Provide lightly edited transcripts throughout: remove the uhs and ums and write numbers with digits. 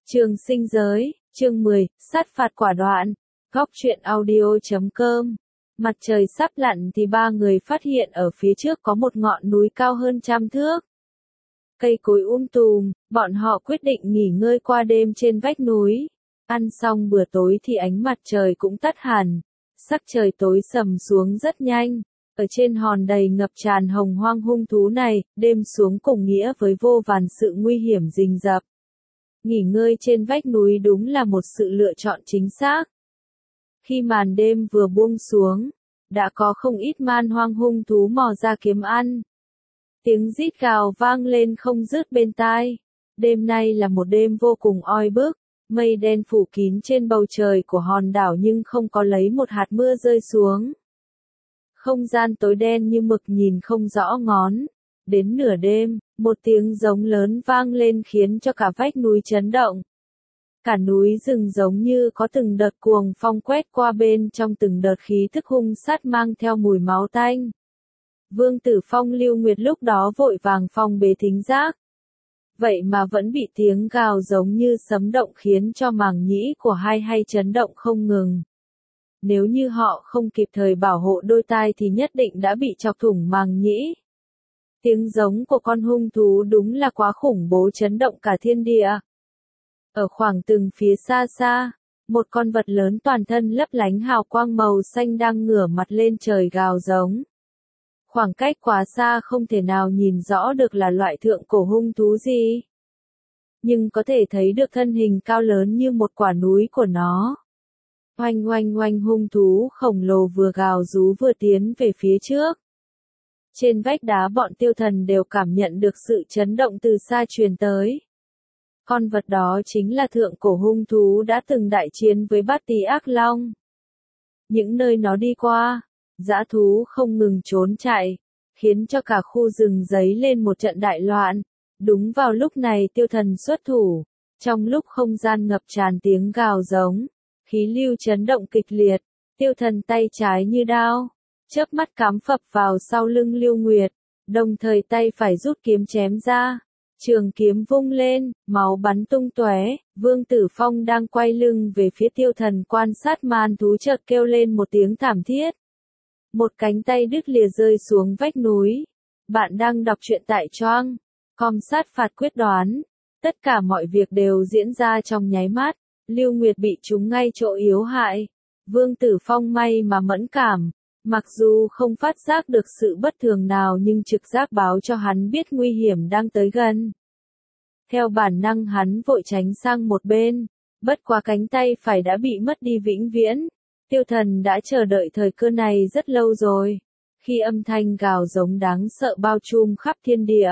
Trường sinh giới, chương 10, sát phạt quả đoạn. Góc truyện audio.com. Mặt trời sắp lặn thì ba người phát hiện ở phía trước có một ngọn núi cao hơn 100 thước. Cây cối tùm, bọn họ quyết định nghỉ ngơi qua đêm trên vách núi. Ăn xong bữa tối thì ánh mặt trời cũng tắt hẳn. Sắc trời tối sầm xuống rất nhanh. Ở trên hòn đầy ngập tràn hồng hoang hung thú này, đêm xuống cùng nghĩa với vô vàn sự nguy hiểm rình rập. Nghỉ ngơi trên vách núi đúng là một sự lựa chọn chính xác. Khi màn đêm vừa buông xuống, đã có không ít man hoang hung thú mò ra kiếm ăn. Tiếng rít gào vang lên không dứt bên tai. Đêm nay là một đêm vô cùng oi bức, mây đen phủ kín trên bầu trời của hòn đảo nhưng không có lấy một hạt mưa rơi xuống. Không gian tối đen như mực nhìn không rõ ngón. Đến nửa đêm, một tiếng giống lớn vang lên khiến cho cả vách núi chấn động. Cả núi rừng giống như có từng đợt cuồng phong quét qua bên trong từng đợt khí thức hung sát mang theo mùi máu tanh. Vương Tử Phong Lưu Nguyệt lúc đó vội vàng phong bế thính giác. Vậy mà vẫn bị tiếng gào giống như sấm động khiến cho màng nhĩ của hai hay chấn động không ngừng. Nếu như họ không kịp thời bảo hộ đôi tai thì nhất định đã bị chọc thủng màng nhĩ. Tiếng giống của con hung thú đúng là quá khủng bố chấn động cả thiên địa. Ở khoảng từng phía xa xa, một con vật lớn toàn thân lấp lánh hào quang màu xanh đang ngửa mặt lên trời gào giống. Khoảng cách quá xa không thể nào nhìn rõ được là loại thượng cổ hung thú gì. Nhưng có thể thấy được thân hình cao lớn như một quả núi của nó. Oanh oanh oanh hung thú khổng lồ vừa gào rú vừa tiến về phía trước. Trên vách đá bọn tiêu thần đều cảm nhận được sự chấn động từ xa truyền tới. Con vật đó chính là thượng cổ hung thú đã từng đại chiến với Bát Tý Ác Long. Những nơi nó đi qua, dã thú không ngừng trốn chạy, khiến cho cả khu rừng giấy lên một trận đại loạn. Đúng vào lúc này tiêu thần xuất thủ, trong lúc không gian ngập tràn tiếng gào giống, khí lưu chấn động kịch liệt, tiêu thần tay trái như đao, chớp mắt cắm phập vào sau lưng Lưu Nguyệt, đồng thời tay phải rút kiếm chém ra. Trường kiếm vung lên, máu bắn tung tóe, Vương Tử Phong đang quay lưng về phía tiêu thần quan sát man thú chợt kêu lên một tiếng thảm thiết. Một cánh tay đứt lìa rơi xuống vách núi. Bạn đang đọc truyện tại Choang. Com sát phạt quyết đoán. Tất cả mọi việc đều diễn ra trong nháy mắt. Lưu Nguyệt bị trúng ngay chỗ yếu hại. Vương Tử Phong may mà mẫn cảm. Mặc dù không phát giác được sự bất thường nào nhưng trực giác báo cho hắn biết nguy hiểm đang tới gần. Theo bản năng hắn vội tránh sang một bên, bất quá cánh tay phải đã bị mất đi vĩnh viễn. Tiêu thần đã chờ đợi thời cơ này rất lâu rồi. Khi âm thanh gào giống đáng sợ bao trùm khắp thiên địa,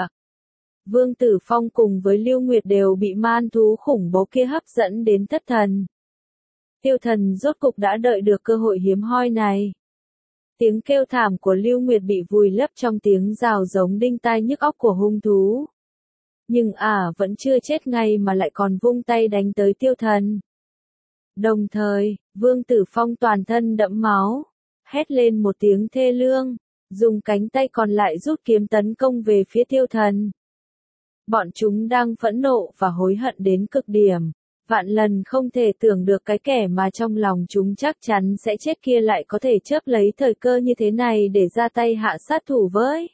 Vương Tử Phong cùng với Lưu Nguyệt đều bị man thú khủng bố kia hấp dẫn đến thất thần. Tiêu thần rốt cục đã đợi được cơ hội hiếm hoi này. Tiếng kêu thảm của Lưu Nguyệt bị vùi lấp trong tiếng rào giống đinh tai nhức óc của hung thú. Nhưng vẫn chưa chết ngay mà lại còn vung tay đánh tới tiêu thần. Đồng thời, Vương Tử Phong toàn thân đẫm máu, hét lên một tiếng thê lương, dùng cánh tay còn lại rút kiếm tấn công về phía tiêu thần. Bọn chúng đang phẫn nộ và hối hận đến cực điểm. Vạn lần không thể tưởng được cái kẻ mà trong lòng chúng chắc chắn sẽ chết kia lại có thể chớp lấy thời cơ như thế này để ra tay hạ sát thủ với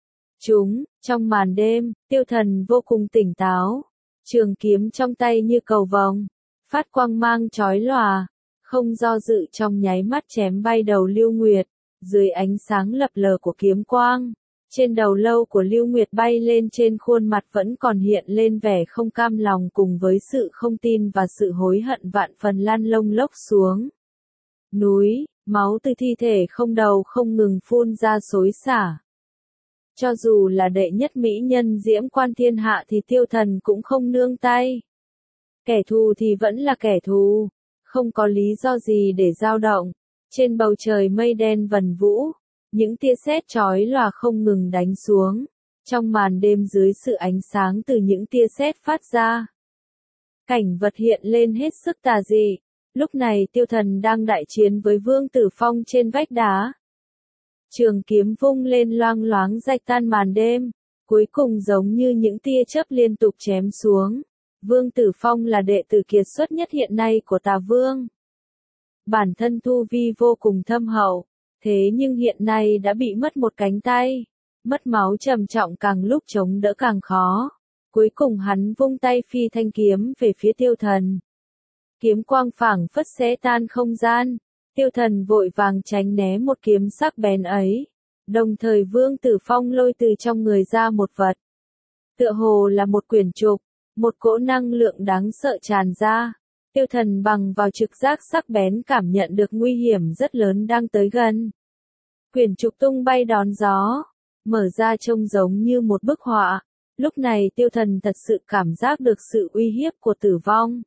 chúng. Trong màn đêm, tiêu thần vô cùng tỉnh táo. Trường kiếm trong tay như cầu vồng, phát quang mang chói lòa, không do dự trong nháy mắt chém bay đầu Lưu Nguyệt. Dưới ánh sáng lập lờ của kiếm quang, trên đầu lâu của Lưu Nguyệt bay lên, trên khuôn mặt vẫn còn hiện lên vẻ không cam lòng cùng với sự không tin và sự hối hận vạn phần lan lông lốc xuống núi, máu từ thi thể không đầu không ngừng phun ra xối xả. Cho dù là đệ nhất mỹ nhân diễm quan thiên hạ thì tiêu thần cũng không nương tay. Kẻ thù thì vẫn là kẻ thù, không có lý do gì để dao động. Trên bầu trời mây đen vần vũ, những tia sét chói lòa không ngừng đánh xuống. Trong màn đêm dưới sự ánh sáng từ những tia sét phát ra, cảnh vật hiện lên hết sức tà dị. Lúc này tiêu thần đang đại chiến với Vương Tử Phong trên vách đá. Trường kiếm vung lên loang loáng rạch tan màn đêm, cuối cùng giống như những tia chớp liên tục chém xuống. Vương Tử Phong là đệ tử kiệt xuất nhất hiện nay của Tà Vương. Bản thân tu vi vô cùng thâm hậu, thế nhưng hiện nay đã bị mất một cánh tay, mất máu trầm trọng càng lúc chống đỡ càng khó. Cuối cùng hắn vung tay phi thanh kiếm về phía Tiêu Thần. Kiếm quang phảng phất xé tan không gian, Tiêu Thần vội vàng tránh né một kiếm sắc bén ấy. Đồng thời Vương Tử Phong lôi từ trong người ra một vật. Tựa hồ là một quyển trục, một cỗ năng lượng đáng sợ tràn ra. Tiêu Thần bằng vào trực giác sắc bén cảm nhận được nguy hiểm rất lớn đang tới gần. Quyển trục tung bay đón gió, mở ra trông giống như một bức họa. Lúc này Tiêu Thần thật sự cảm giác được sự uy hiếp của tử vong.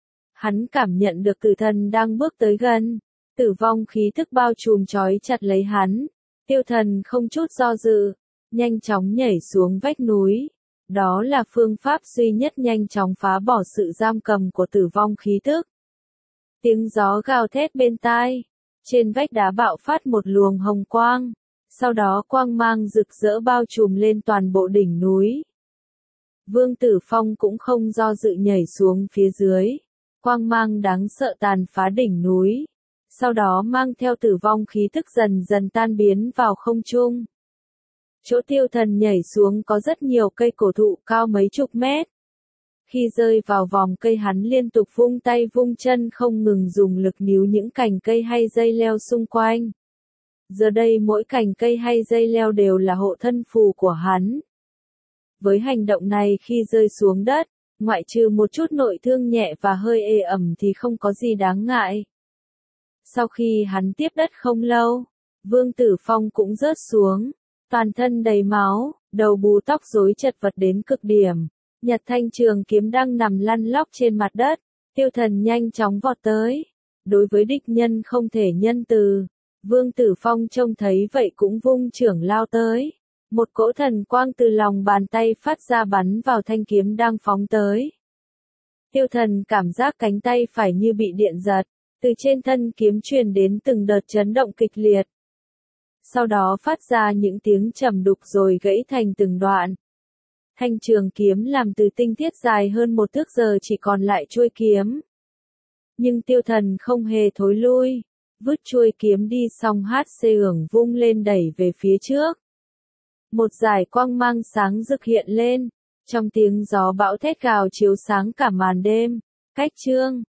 Hắn cảm nhận được tử thần đang bước tới gần, tử vong khí thức bao trùm trói chặt lấy hắn. Tiêu Thần không chút do dự, nhanh chóng nhảy xuống vách núi. Đó là phương pháp duy nhất nhanh chóng phá bỏ sự giam cầm của tử vong khí thức. Tiếng gió gào thét bên tai, trên vách đá bạo phát một luồng hồng quang, sau đó quang mang rực rỡ bao trùm lên toàn bộ đỉnh núi. Vương Tử Phong cũng không do dự nhảy xuống phía dưới, quang mang đáng sợ tàn phá đỉnh núi, sau đó mang theo tử vong khí thức dần dần tan biến vào không trung. Chỗ Tiêu Thần nhảy xuống có rất nhiều cây cổ thụ cao mấy chục mét. Khi rơi vào vòng cây hắn liên tục vung tay vung chân không ngừng dùng lực níu những cành cây hay dây leo xung quanh. Giờ đây mỗi cành cây hay dây leo đều là hộ thân phù của hắn. Với hành động này khi rơi xuống đất, ngoại trừ một chút nội thương nhẹ và hơi ê ẩm thì không có gì đáng ngại. Sau khi hắn tiếp đất không lâu, Vương Tử Phong cũng rớt xuống, toàn thân đầy máu, đầu bù tóc rối chật vật đến cực điểm. Nhật thanh trường kiếm đang nằm lăn lóc trên mặt đất, Tiêu Thần nhanh chóng vọt tới. Đối với địch nhân không thể nhân từ, Vương Tử Phong trông thấy vậy cũng vung chưởng lao tới. Một cỗ thần quang từ lòng bàn tay phát ra bắn vào thanh kiếm đang phóng tới. Tiêu Thần cảm giác cánh tay phải như bị điện giật, từ trên thân kiếm truyền đến từng đợt chấn động kịch liệt. Sau đó phát ra những tiếng trầm đục rồi gãy thành từng đoạn. Thanh trường kiếm làm từ tinh thiết dài hơn 1 thước giờ chỉ còn lại chuôi kiếm. Nhưng Tiêu Thần không hề thối lui, vứt chuôi kiếm đi xong HC ưởng vung lên đẩy về phía trước. Một dải quang mang sáng rực hiện lên, trong tiếng gió bão thét gào chiếu sáng cả màn đêm. Cách chương